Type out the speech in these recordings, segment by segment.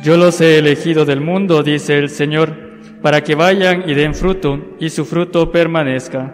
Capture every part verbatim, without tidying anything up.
Yo los he elegido del mundo, dice el Señor, para que vayan y den fruto, y su fruto permanezca.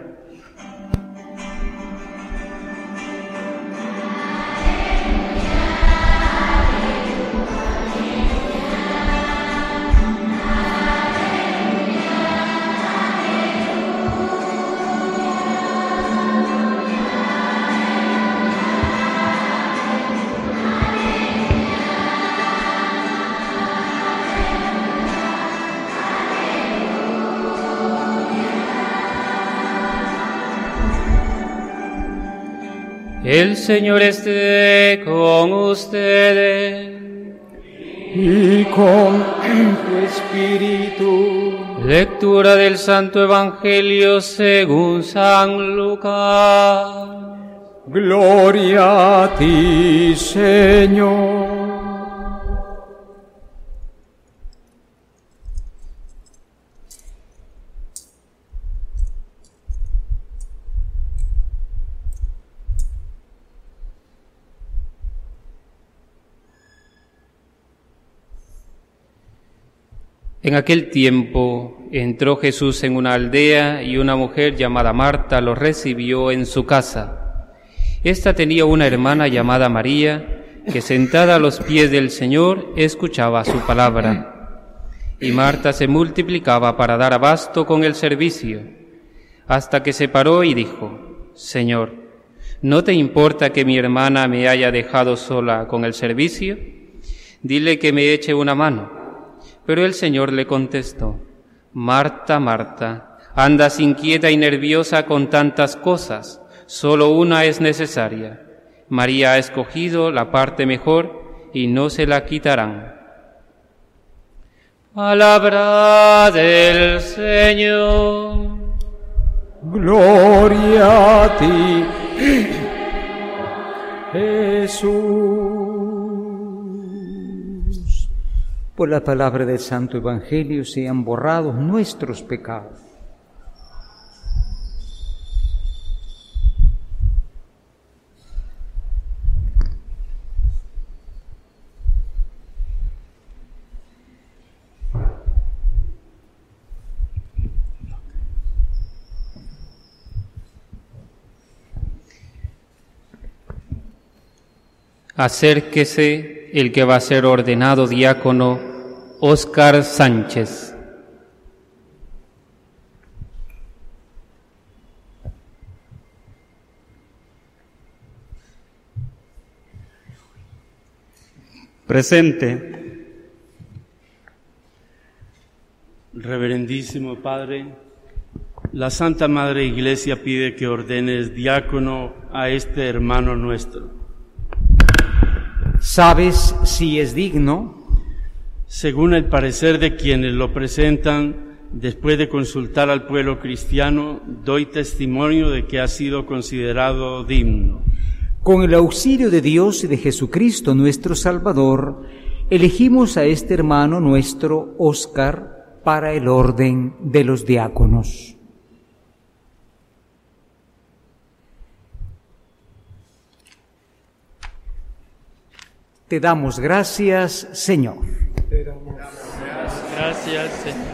El Señor esté con ustedes. Y con tu espíritu. Lectura del Santo Evangelio según San Lucas. Gloria a ti, Señor. En aquel tiempo entró Jesús en una aldea y una mujer llamada Marta lo recibió en su casa. Esta tenía una hermana llamada María, que sentada a los pies del Señor escuchaba su palabra. Y Marta se multiplicaba para dar abasto con el servicio, hasta que se paró y dijo: Señor, ¿no te importa que mi hermana me haya dejado sola con el servicio? Dile que me eche una mano. Pero el Señor le contestó: Marta, Marta, andas inquieta y nerviosa con tantas cosas, solo una es necesaria. María ha escogido la parte mejor y no se la quitarán. Palabra del Señor. Gloria a ti, Jesús. Por la palabra del Santo Evangelio sean borrados nuestros pecados. Acérquese el que va a ser ordenado diácono, Óscar Sánchez. Presente. Reverendísimo Padre, la Santa Madre Iglesia pide que ordenes diácono a este hermano nuestro. ¿Sabes si es digno? Según el parecer de quienes lo presentan, después de consultar al pueblo cristiano, doy testimonio de que ha sido considerado digno. Con el auxilio de Dios y de Jesucristo nuestro Salvador, elegimos a este hermano nuestro, Óscar, para el orden de los diáconos. Te damos gracias, Señor. Te damos gracias, Señor.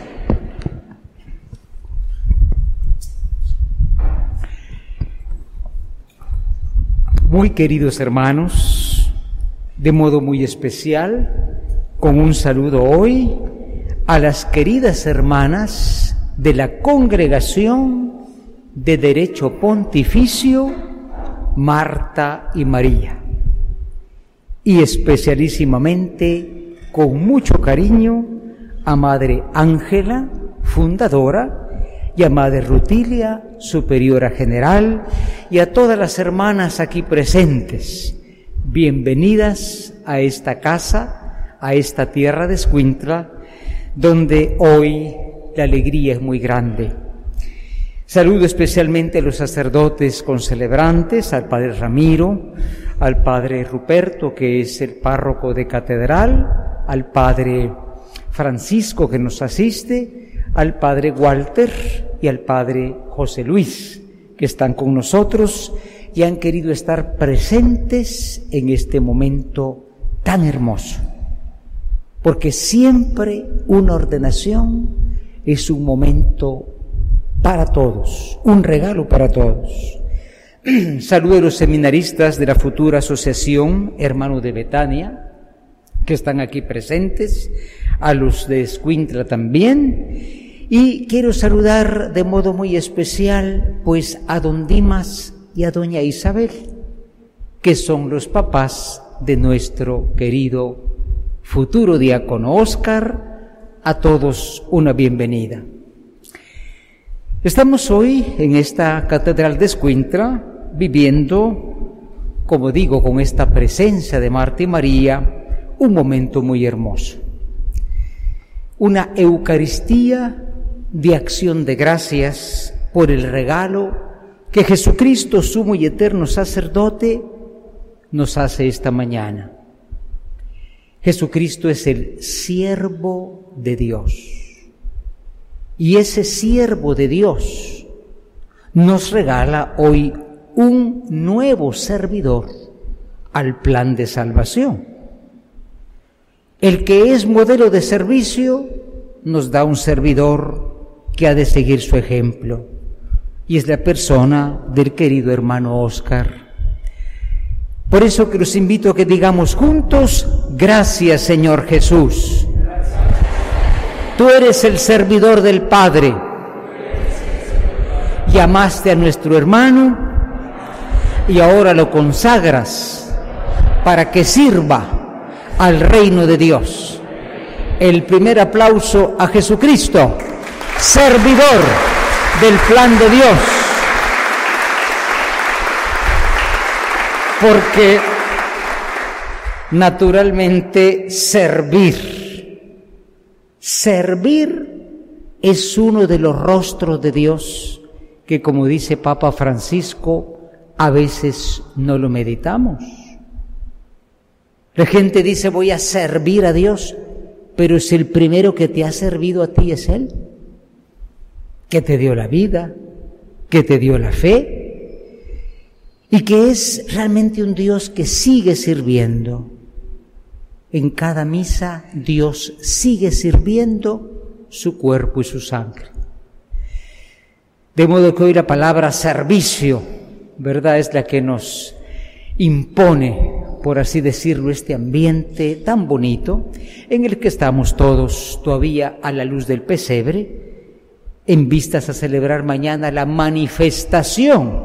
Muy queridos hermanos, de modo muy especial, con un saludo hoy a las queridas hermanas de la Congregación de Derecho Pontificio Marta y María, y especialísimamente, con mucho cariño, a Madre Ángela, fundadora, y a Madre Rutilia, superiora general, y a todas las hermanas aquí presentes. Bienvenidas a esta casa, a esta tierra de Escuintla, donde hoy la alegría es muy grande. Saludo especialmente a los sacerdotes concelebrantes, al Padre Ramiro, al Padre Ruperto, que es el párroco de catedral, al Padre Francisco, que nos asiste, al Padre Walter y al Padre José Luis, que están con nosotros y han querido estar presentes en este momento tan hermoso. porque siempre una ordenación es un momento para todos, un regalo para todos. Saludo a los seminaristas de la futura asociación Hermanos de Betania, que están aquí presentes, a los de Escuintla también, y quiero saludar de modo muy especial pues a don Dimas y a doña Isabel, que son los papás de nuestro querido futuro diácono Óscar. A todos una bienvenida. Estamos hoy en esta catedral de Escuintla viviendo, como digo, con esta presencia de Marta y María, un momento muy hermoso. Una Eucaristía de acción de gracias por el regalo que Jesucristo, sumo y eterno sacerdote, nos hace esta mañana. Jesucristo es el siervo de Dios. Y ese siervo de Dios nos regala hoy un nuevo servidor al plan de salvación. El que es modelo de servicio nos da un servidor que ha de seguir su ejemplo, y es la persona del querido hermano Óscar. Por eso que los invito a que digamos juntos: gracias, Señor Jesús. Tú eres el servidor del Padre. Llamaste a nuestro hermano y ahora lo consagras para que sirva al reino de Dios. El primer aplauso a Jesucristo, servidor del plan de Dios. Porque naturalmente servir, servir es uno de los rostros de Dios que, como dice Papa Francisco, a veces no lo meditamos. La gente dice: voy a servir a Dios, pero es el primero que te ha servido a ti, es Él, que te dio la vida, que te dio la fe, y que es realmente un Dios que sigue sirviendo. En cada misa Dios sigue sirviendo su cuerpo y su sangre. De modo que hoy la palabra servicio, ¿verdad?, es la que nos impone, por así decirlo, este ambiente tan bonito en el que estamos todos todavía a la luz del pesebre, en vistas a celebrar mañana la manifestación,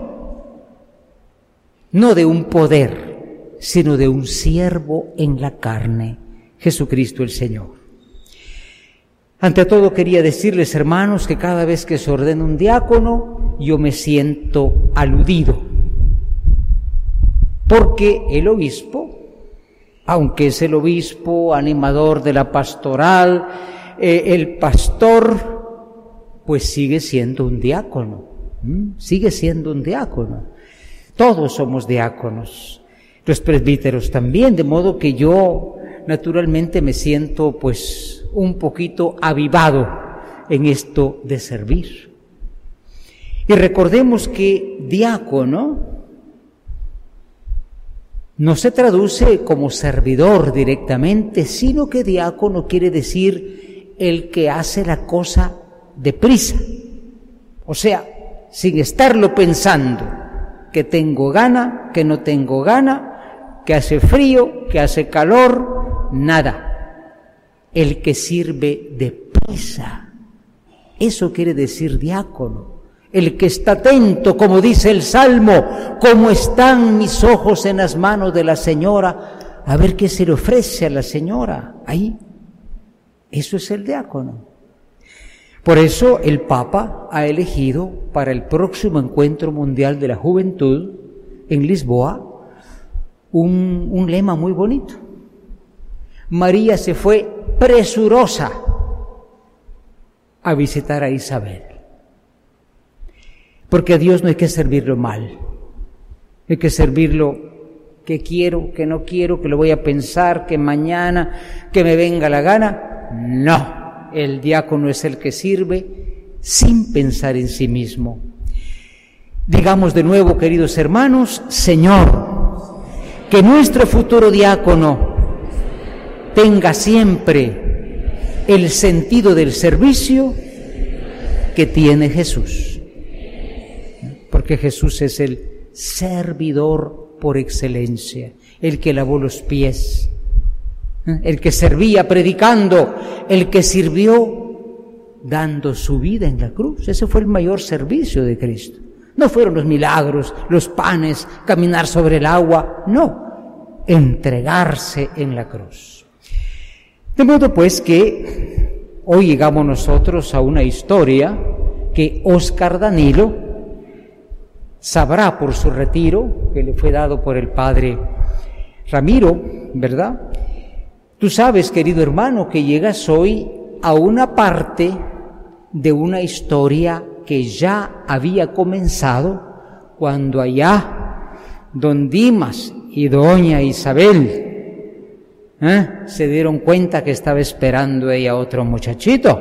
no de un poder, sino de un siervo en la carne, Jesucristo el Señor. Ante todo quería decirles, hermanos, que cada vez que se ordena un diácono, yo me siento aludido, porque el obispo, aunque es el obispo animador de la pastoral, eh, el pastor, pues sigue siendo un diácono, ¿m? sigue siendo un diácono. Todos somos diáconos, los presbíteros también, de modo que yo naturalmente me siento pues un poquito avivado en esto de servir. Y recordemos que diácono no se traduce como servidor directamente, sino que diácono quiere decir el que hace la cosa deprisa, o sea, sin estarlo pensando, que tengo gana, que no tengo gana, que hace frío, que hace calor, nada. El que sirve deprisa, eso quiere decir diácono. El que está atento, como dice el Salmo: como están mis ojos en las manos de la señora, a ver qué se le ofrece a la señora. Ahí, eso es el diácono. Por eso el Papa ha elegido para el próximo Encuentro Mundial de la Juventud en Lisboa un, un lema muy bonito. María se fue presurosa a visitar a Isabel. Porque a Dios no hay que servirlo mal, hay que servirlo que quiero, que no quiero, que lo voy a pensar, que mañana, que me venga la gana. No. El diácono es el que sirve sin pensar en sí mismo. Digamos de nuevo, queridos hermanos: Señor, que nuestro futuro diácono tenga siempre el sentido del servicio que tiene Jesús. Porque Jesús es el servidor por excelencia, el que lavó los pies, el que servía predicando, el que sirvió dando su vida en la cruz. Ese fue el mayor servicio de Cristo. No fueron los milagros, los panes, caminar sobre el agua, no, entregarse en la cruz. De modo pues que hoy llegamos nosotros a una historia que Óscar Danilo sabrá por su retiro, que le fue dado por el padre Ramiro, ¿verdad? Tú sabes, querido hermano, que llegas hoy a una parte de una historia que ya había comenzado cuando allá don Dimas y doña Isabel ¿eh? se dieron cuenta que estaba esperando ella otro muchachito.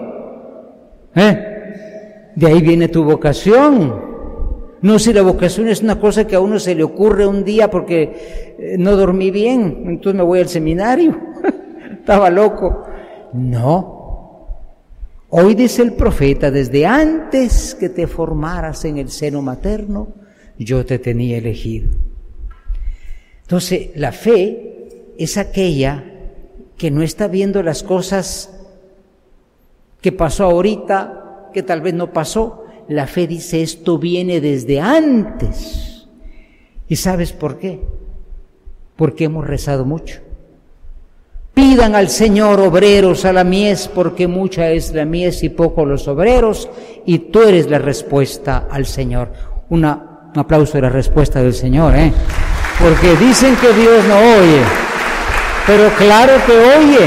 ¿Eh? De ahí viene tu vocación. No, si la vocación es una cosa que a uno se le ocurre un día porque eh, no dormí bien, entonces me voy al seminario. Estaba loco. No. Hoy dice el profeta, desde antes que te formaras en el seno materno, yo te tenía elegido. Entonces, la fe es aquella que no está viendo las cosas que pasó ahorita, que tal vez no pasó. La fe dice, esto viene desde antes. ¿Y sabes por qué? Porque hemos rezado mucho. Pidan al Señor obreros a la mies, porque mucha es la mies y poco los obreros, y tú eres la respuesta al Señor. Una, un aplauso de la respuesta del Señor, ¿eh? Porque dicen que Dios no oye, pero claro que oye.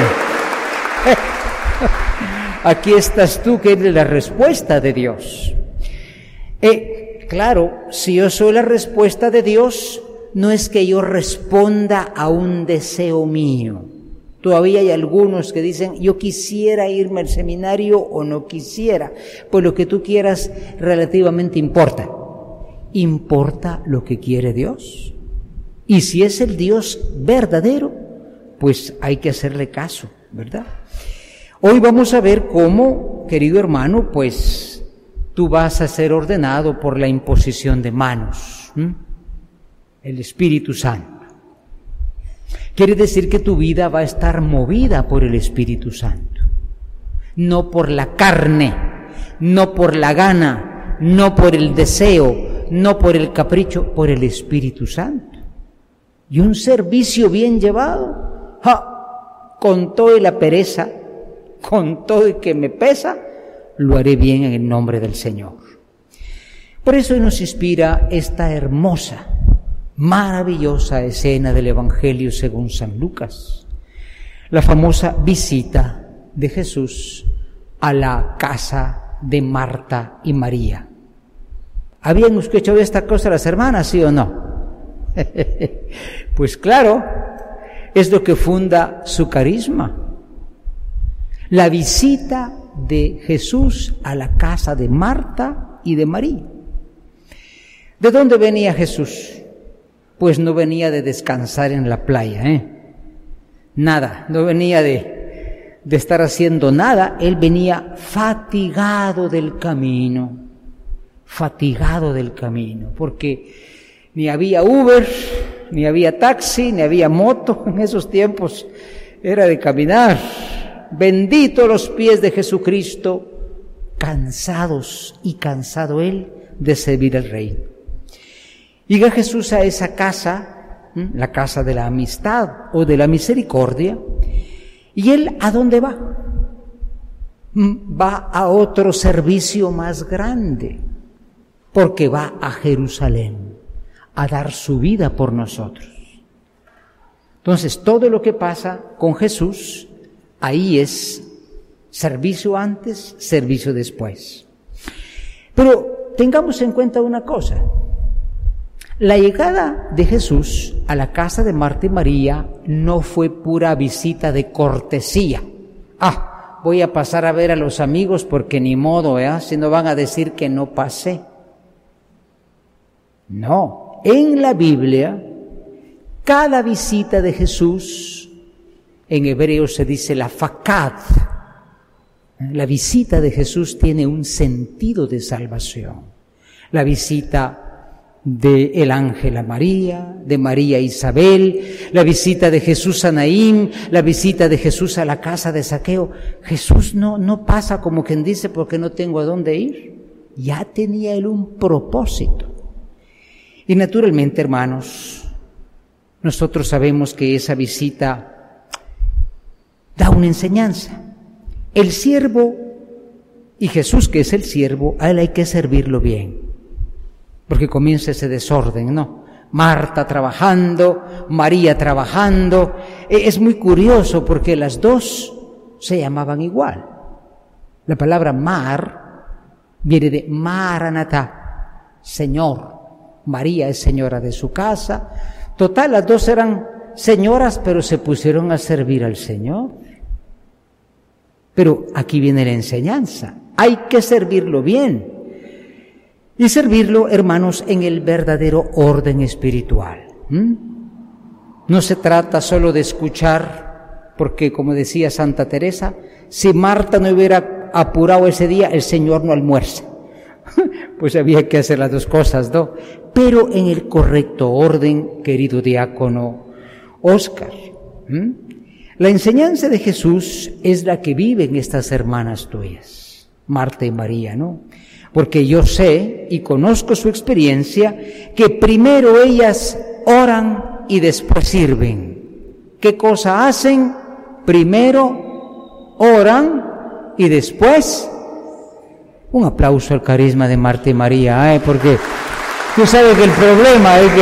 Aquí estás tú, que eres la respuesta de Dios. Eh, claro, si yo soy la respuesta de Dios, no es que yo responda a un deseo mío. Todavía hay algunos que dicen, yo quisiera irme al seminario o no quisiera. Pues lo que tú quieras relativamente importa. Importa lo que quiere Dios. Y si es el Dios verdadero, pues hay que hacerle caso, ¿verdad? Hoy vamos a ver cómo, querido hermano, pues tú vas a ser ordenado por la imposición de manos, ¿m? El Espíritu Santo. Quiere decir que tu vida va a estar movida por el Espíritu Santo, no por la carne, no por la gana, no por el deseo, no por el capricho, por el Espíritu Santo. Y un servicio bien llevado, ¡ja!, con todo y la pereza, con todo y que me pesa, lo haré bien en el nombre del Señor. Por eso hoy nos inspira esta hermosa, maravillosa escena del Evangelio según San Lucas, la famosa visita de Jesús a la casa de Marta y María. ¿Habían escuchado esta cosa las hermanas, sí o no? Pues claro, es lo que funda su carisma. La visita de Jesús a la casa de Marta y de María. ¿De dónde venía Jesús? Pues no venía de descansar en la playa, ¿eh? Nada, no venía de, de estar haciendo nada. Él venía fatigado del camino, fatigado del camino, porque ni había Uber, ni había taxi, ni había moto. En esos tiempos era de caminar. Bendito los pies de Jesucristo, cansados y cansado él de servir al Rey. Llega Jesús a esa casa, la casa de la amistad o de la misericordia, y él ¿a dónde va? Va a otro servicio más grande, porque va a Jerusalén a dar su vida por nosotros. Entonces, todo lo que pasa con Jesús, ahí es servicio antes, servicio después. Pero tengamos en cuenta una cosa. La llegada de Jesús a la casa de Marta y María no fue pura visita de cortesía. Ah, voy a pasar a ver a los amigos porque ni modo, ¿eh? Si no van a decir que no pasé. No, en la Biblia, cada visita de Jesús En hebreo se dice la fakad. La visita de Jesús tiene un sentido de salvación. La visita del ángel a María, de María a Isabel, la visita de Jesús a Naín, la visita de Jesús a la casa de Zaqueo. Jesús no, no pasa como quien dice porque no tengo a dónde ir. Ya tenía él un propósito. Y naturalmente, hermanos, nosotros sabemos que esa visita da una enseñanza. El siervo, y Jesús que es el siervo, a él hay que servirlo bien. Porque comienza ese desorden, ¿no? Marta trabajando, María trabajando. Es muy curioso porque las dos se llamaban igual. La palabra mar viene de Maranatá, Señor. María es señora de su casa. Total, las dos eran señoras, pero se pusieron a servir al Señor. Pero aquí viene la enseñanza. Hay que servirlo bien. Y servirlo, hermanos, en el verdadero orden espiritual. ¿Mm? No se trata solo de escuchar, porque como decía Santa Teresa, si Marta no hubiera apurado ese día, el Señor no almuerza. Pues había que hacer las dos cosas, ¿no? Pero en el correcto orden, querido diácono Óscar. ¿Mm? La enseñanza de Jesús es la que viven estas hermanas tuyas, Marta y María, ¿no? Porque yo sé y conozco su experiencia que primero ellas oran y después sirven. ¿Qué cosa hacen? Primero oran y después un aplauso al carisma de Marta y María, ¿eh? Porque tú sabes que el problema es que,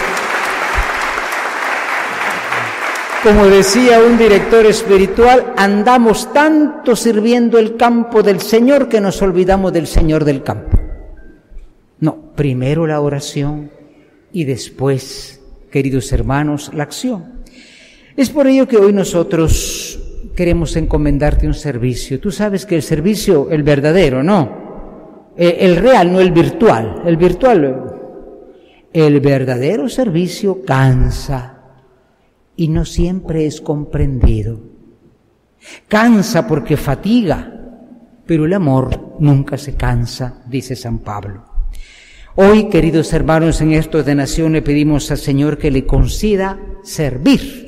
como decía un director espiritual, andamos tanto sirviendo el campo del Señor que nos olvidamos del Señor del campo. No, primero la oración y después, queridos hermanos, la acción. Es por ello que hoy nosotros queremos encomendarte un servicio. Tú sabes que el servicio, el verdadero, ¿no? El real, no el virtual. El virtual, el verdadero servicio cansa. Y no siempre es comprendido. Cansa porque fatiga, pero el amor nunca se cansa, dice San Pablo. Hoy, queridos hermanos, en esta ordenación le pedimos al Señor que le conceda servir.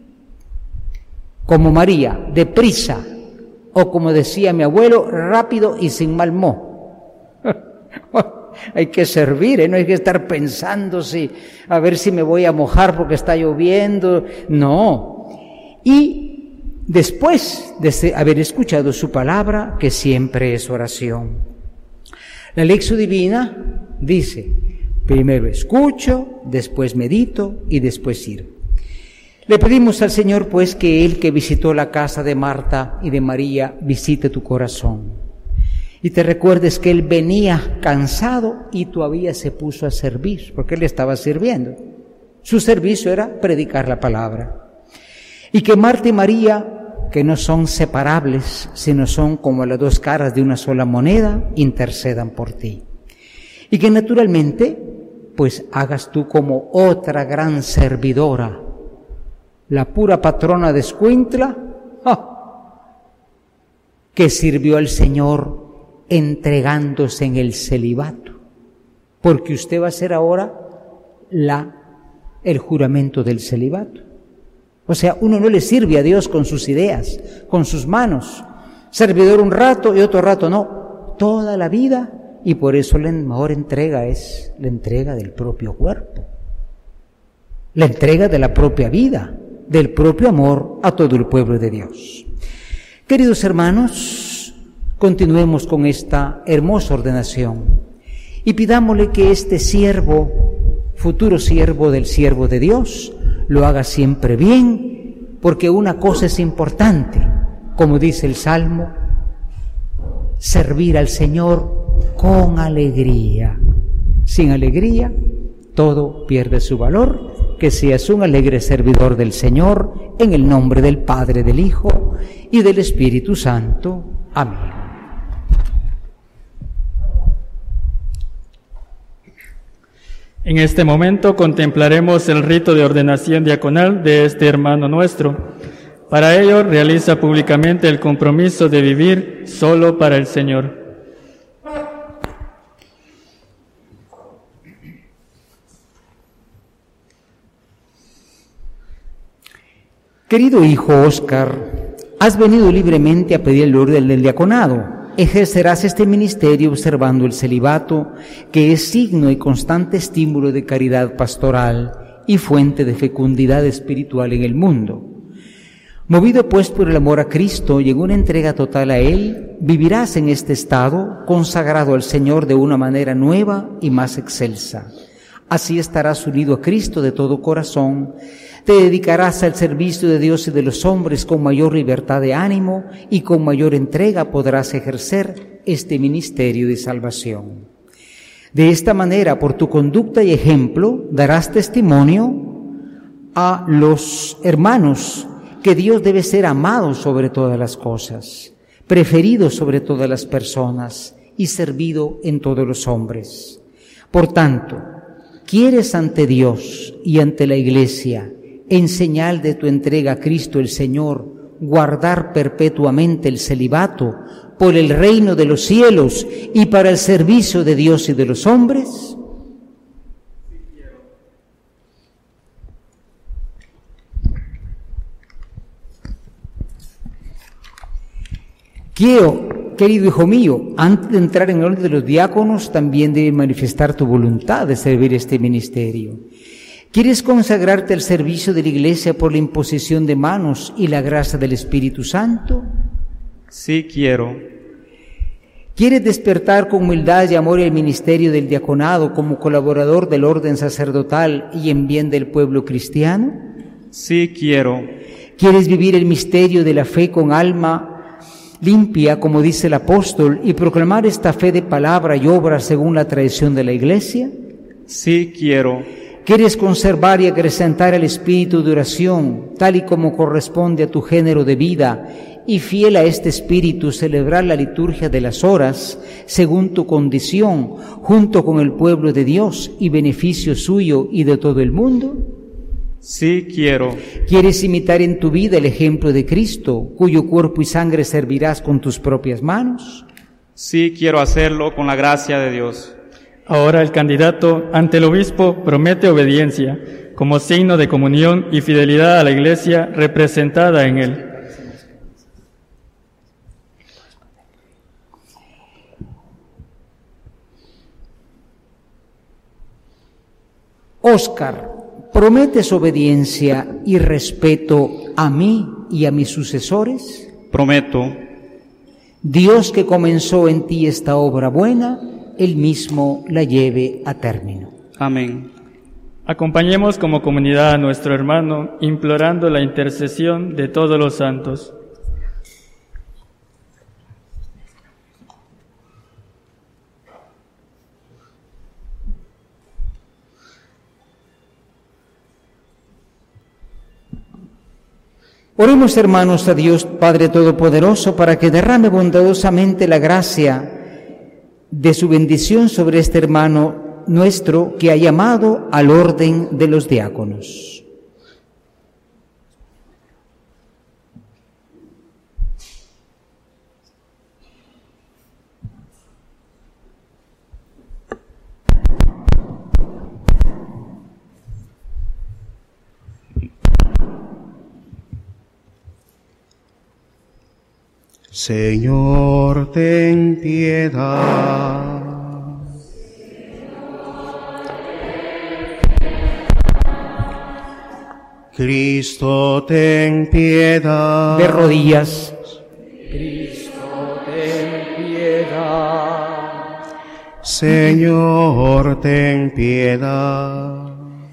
Como María, deprisa, o como decía mi abuelo, rápido y sin mal moho. Hay que servir, ¿eh? No hay que estar pensando si, a ver si me voy a mojar porque está lloviendo. No. Y después de haber escuchado su palabra, que siempre es oración. La lección divina dice, primero escucho, después medito y después sirvo. Le pedimos al Señor, pues, que Él que visitó la casa de Marta y de María, visite tu corazón. Y te recuerdes que Él venía cansado y todavía se puso a servir, porque Él estaba sirviendo. Su servicio era predicar la palabra. Y que Marta y María, que no son separables, sino son como las dos caras de una sola moneda, intercedan por ti. Y que naturalmente, pues hagas tú como otra gran servidora, la pura patrona de Escuintla, ¡ja!, que sirvió al Señor entregándose en el celibato, porque usted va a hacer ahora la, el juramento del celibato. O sea, uno no le sirve a Dios con sus ideas, con sus manos, servidor un rato y otro rato no, toda la vida, y por eso la mejor entrega es la entrega del propio cuerpo, la entrega de la propia vida, del propio amor a todo el pueblo de Dios. Queridos hermanos, continuemos con esta hermosa ordenación y pidámosle que este siervo, futuro siervo del siervo de Dios, lo haga siempre bien, porque una cosa es importante, como dice el Salmo, servir al Señor con alegría. Sin alegría, todo pierde su valor. Que seas un alegre servidor del Señor, en el nombre del Padre, del Hijo y del Espíritu Santo. Amén. En este momento contemplaremos el rito de ordenación diaconal de este hermano nuestro. Para ello realiza públicamente el compromiso de vivir solo para el Señor. Querido hijo Óscar, has venido libremente a pedir el orden del diaconado. Ejercerás este ministerio observando el celibato, que es signo y constante estímulo de caridad pastoral y fuente de fecundidad espiritual en el mundo. Movido pues por el amor a Cristo y en una entrega total a Él, vivirás en este estado consagrado al Señor de una manera nueva y más excelsa. Así estarás unido a Cristo de todo corazón, te dedicarás al servicio de Dios y de los hombres con mayor libertad de ánimo y con mayor entrega podrás ejercer este ministerio de salvación. De esta manera, por tu conducta y ejemplo, darás testimonio a los hermanos que Dios debe ser amado sobre todas las cosas, preferido sobre todas las personas y servido en todos los hombres. Por tanto, ¿quieres ante Dios y ante la Iglesia, en señal de tu entrega a Cristo el Señor, guardar perpetuamente el celibato por el reino de los cielos y para el servicio de Dios y de los hombres? Quiero, querido hijo mío, antes de entrar en el orden de los diáconos, también debes manifestar tu voluntad de servir este ministerio. ¿Quieres consagrarte al servicio de la Iglesia por la imposición de manos y la gracia del Espíritu Santo? Sí quiero. ¿Quieres despertar con humildad y amor el ministerio del diaconado como colaborador del orden sacerdotal y en bien del pueblo cristiano? Sí quiero. ¿Quieres vivir el misterio de la fe con alma limpia, como dice el apóstol, y proclamar esta fe de palabra y obra según la tradición de la Iglesia? Sí quiero. ¿Quieres conservar y acrecentar el espíritu de oración, tal y como corresponde a tu género de vida, y fiel a este espíritu celebrar la liturgia de las horas, según tu condición, junto con el pueblo de Dios y beneficio suyo y de todo el mundo? Sí quiero. ¿Quieres imitar en tu vida el ejemplo de Cristo, cuyo cuerpo y sangre servirás con tus propias manos? Sí quiero hacerlo con la gracia de Dios. Ahora el candidato ante el obispo promete obediencia como signo de comunión y fidelidad a la Iglesia representada en él. Óscar, ¿prometes obediencia y respeto a mí y a mis sucesores? Prometo. Dios, que comenzó en ti esta obra buena, Él mismo la lleve a término. Amén. Acompañemos como comunidad a nuestro hermano, implorando la intercesión de todos los santos. Oremos, hermanos, a Dios Padre Todopoderoso para que derrame bondadosamente la gracia de su bendición sobre este hermano nuestro que ha llamado al orden de los diáconos. Señor, ten piedad. Cristo, ten piedad. De rodillas. Cristo, ten piedad. Señor, ten piedad.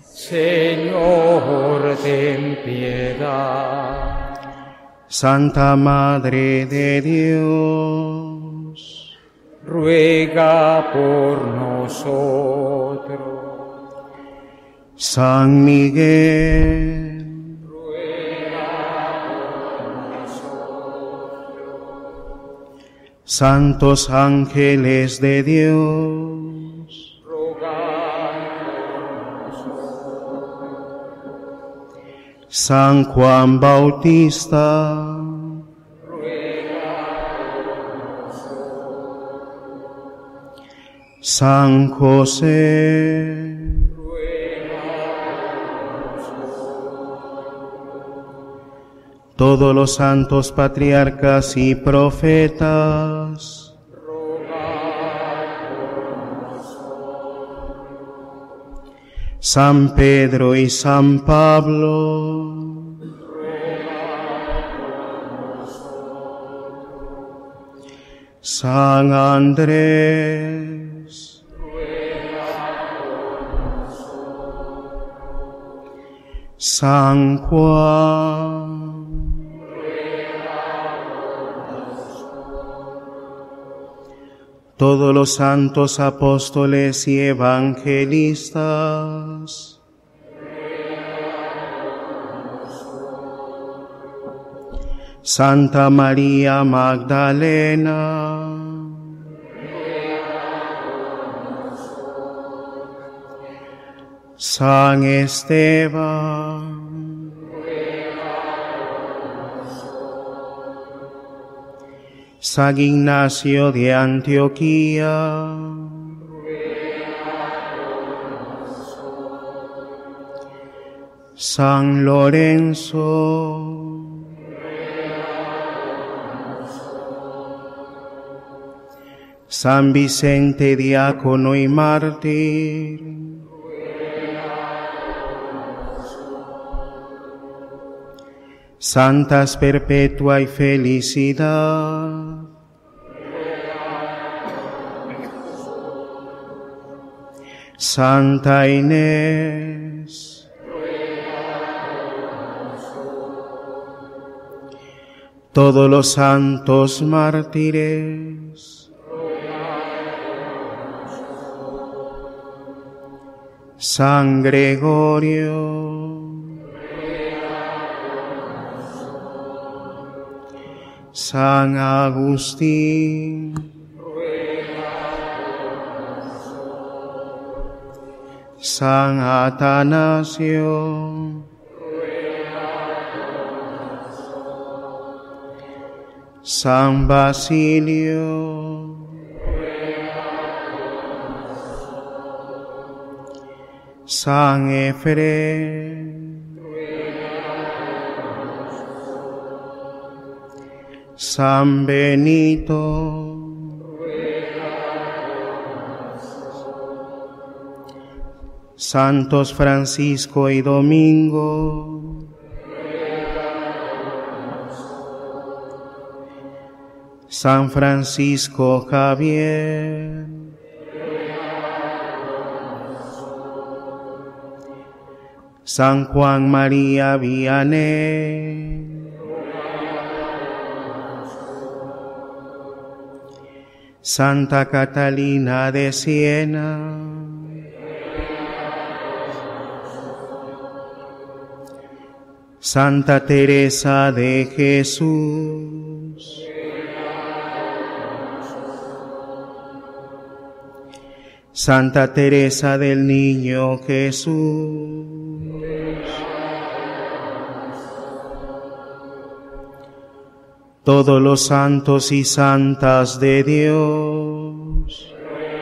Señor, ten piedad. Santa Madre de Dios, ruega por nosotros. San Miguel, ruega por nosotros. Santos ángeles de Dios, rogad por nosotros. San Juan Bautista, San José, todos los santos patriarcas y profetas, San Pedro y San Pablo, San Andrés, San Juan, todos los santos apóstoles y evangelistas, Santa María Magdalena, San Esteban, San Ignacio de Antioquía, San Lorenzo, San Vicente diácono y mártir, Santas Perpetua y Felicidad, Santa Inés, todos los santos mártires, San Gregorio, San Agustín, San Atanasio, San Basilio, San Efrén, San Benito, Santos Francisco y Domingo, San Francisco Javier, San Juan María Vianney, Santa Catalina de Siena, Santa Teresa de Jesús, Santa Teresa del Niño Jesús, todos los santos y santas de Dios,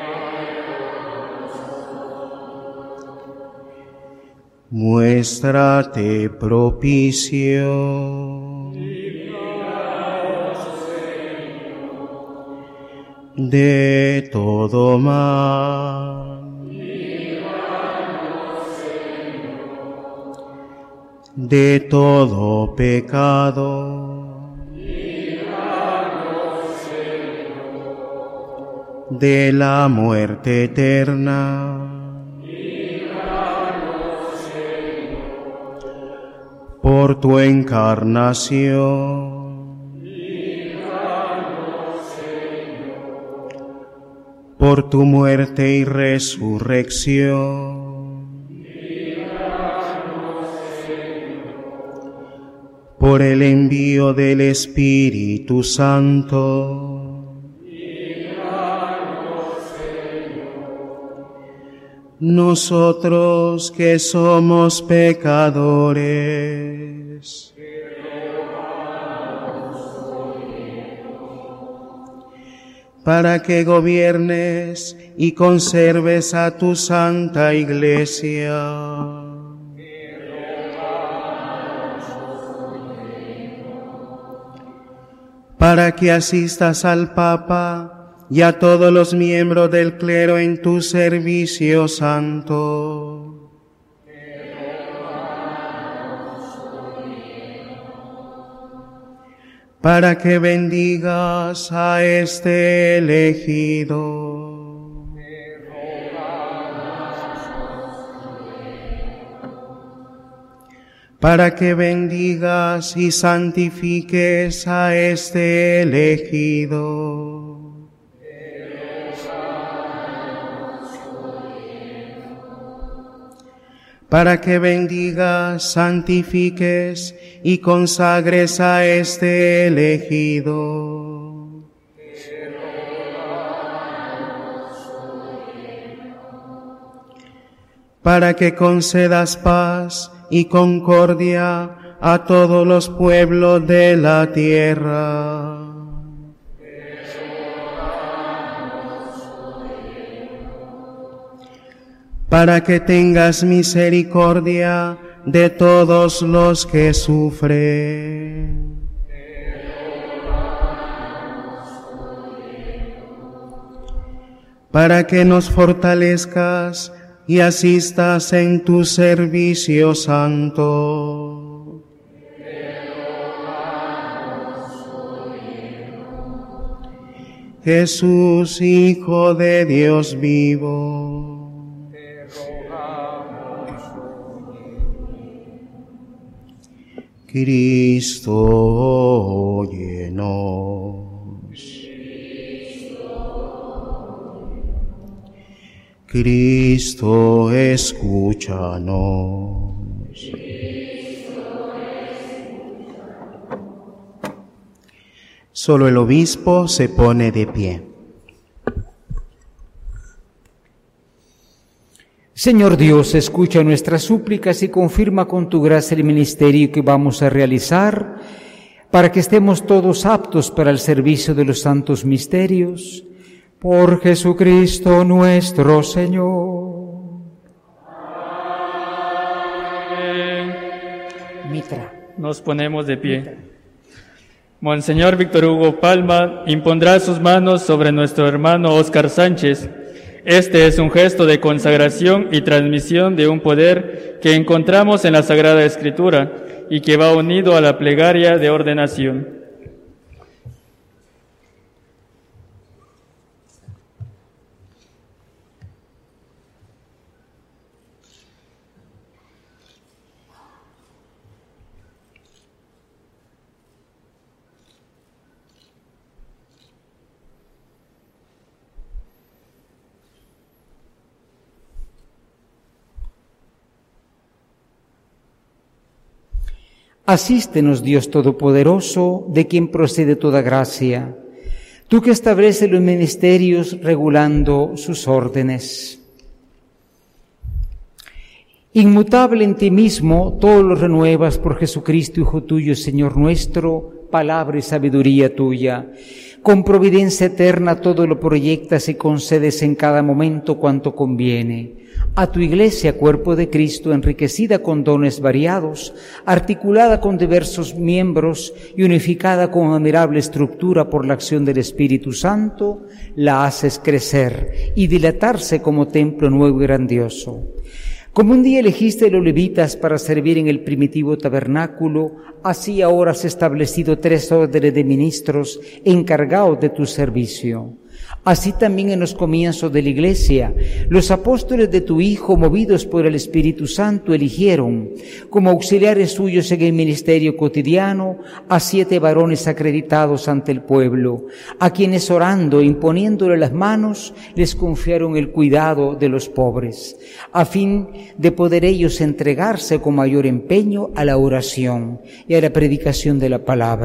muéstrate propicio. De todo mal, de todo pecado, de la muerte eterna, por tu encarnación. Por tu muerte y resurrección, por el envío del Espíritu Santo, nosotros que somos pecadores. Para que gobiernes y conserves a tu santa Iglesia. Para que asistas al Papa y a todos los miembros del clero en tu servicio santo. Para que bendigas a este elegido. Para que bendigas y santifiques a este elegido. Para que bendigas, santifiques y consagres a este elegido. Para que concedas paz y concordia a todos los pueblos de la tierra. Para que tengas misericordia de todos los que sufren. Para que nos fortalezcas y asistas en tu servicio santo. Jesús, Hijo de Dios vivo. Cristo, óyenos. Cristo, escúchanos. Solo el obispo se pone de pie. Señor Dios, escucha nuestras súplicas y confirma con tu gracia el ministerio que vamos a realizar, para que estemos todos aptos para el servicio de los santos misterios. Por Jesucristo nuestro Señor. Amén. Mitra. Nos ponemos de pie. Monseñor Víctor Hugo Palma impondrá sus manos sobre nuestro hermano Óscar Sánchez. Este es un gesto de consagración y transmisión de un poder que encontramos en la Sagrada Escritura y que va unido a la plegaria de ordenación. Asístenos, Dios Todopoderoso, de quien procede toda gracia, tú que estableces los ministerios regulando sus órdenes. Inmutable en ti mismo, todo lo renuevas por Jesucristo, Hijo tuyo, Señor nuestro, palabra y sabiduría tuya. Con providencia eterna todo lo proyectas y concedes en cada momento cuanto conviene. A tu Iglesia, cuerpo de Cristo, enriquecida con dones variados, articulada con diversos miembros y unificada con admirable estructura por la acción del Espíritu Santo, la haces crecer y dilatarse como templo nuevo y grandioso. Como un día elegiste los levitas para servir en el primitivo tabernáculo, así ahora has establecido tres órdenes de ministros encargados de tu servicio. Así también en los comienzos de la Iglesia, los apóstoles de tu Hijo, movidos por el Espíritu Santo, eligieron como auxiliares suyos en el ministerio cotidiano a siete varones acreditados ante el pueblo, a quienes orando e imponiéndole las manos, les confiaron el cuidado de los pobres, a fin de poder ellos entregarse con mayor empeño a la oración y a la predicación de la palabra.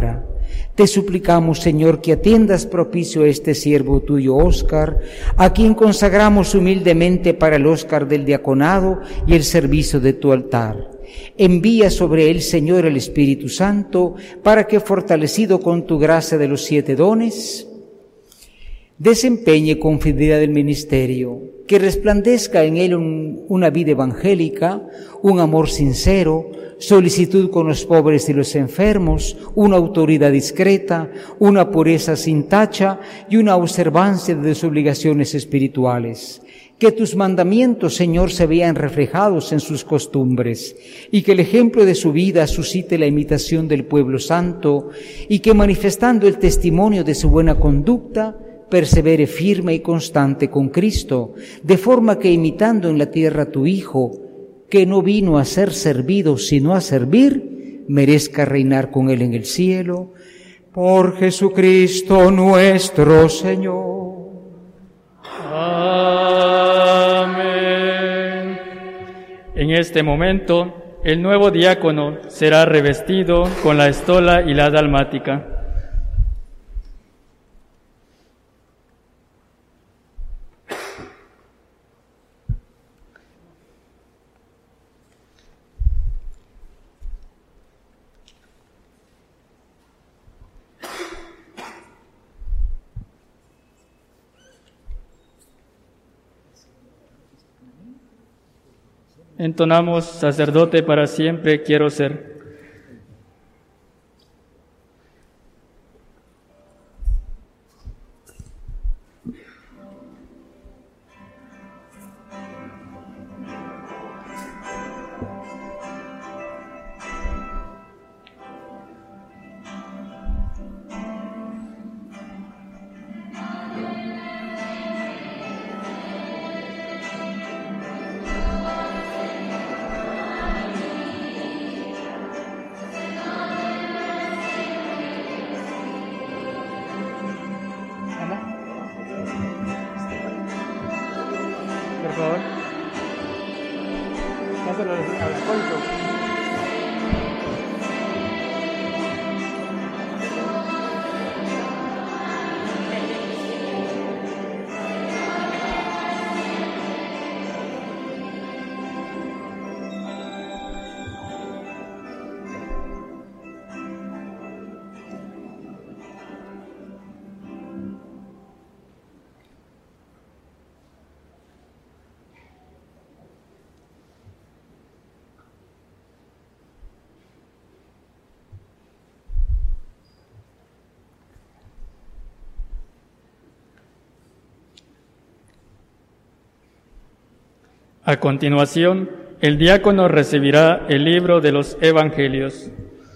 Te suplicamos, Señor, que atiendas propicio a este siervo tuyo, Óscar, a quien consagramos humildemente para el Óscar del diaconado y el servicio de tu altar. Envía sobre él, Señor, el Espíritu Santo, para que, fortalecido con tu gracia de los siete dones, desempeñe con fidelidad el ministerio, que resplandezca en él un, una vida evangélica, un amor sincero, solicitud con los pobres y los enfermos, una autoridad discreta, una pureza sin tacha y una observancia de sus obligaciones espirituales. Que tus mandamientos, Señor, se vean reflejados en sus costumbres y que el ejemplo de su vida suscite la imitación del pueblo santo y que, manifestando el testimonio de su buena conducta, persevere firme y constante con Cristo, de forma que, imitando en la tierra a tu Hijo, que no vino a ser servido sino a servir, merezca reinar con él en el cielo. Por Jesucristo nuestro Señor. Amén. En este momento, el nuevo diácono será revestido con la estola y la dalmática. Entonamos, sacerdote para siempre quiero ser. Por favor. Pásalo al acólito. A continuación, el diácono recibirá el libro de los Evangelios.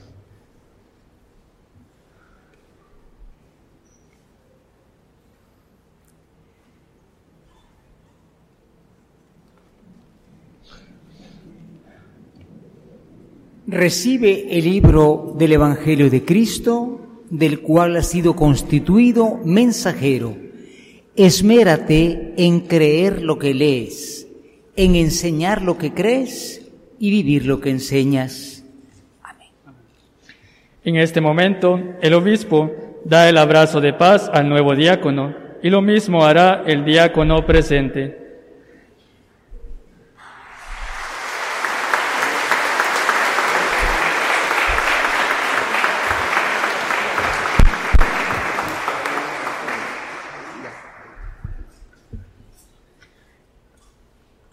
Recibe el libro del Evangelio de Cristo, del cual has sido constituido mensajero. Esmérate en creer lo que lees, en enseñar lo que crees y vivir lo que enseñas. Amén. En este momento, el obispo da el abrazo de paz al nuevo diácono y lo mismo hará el diácono presente.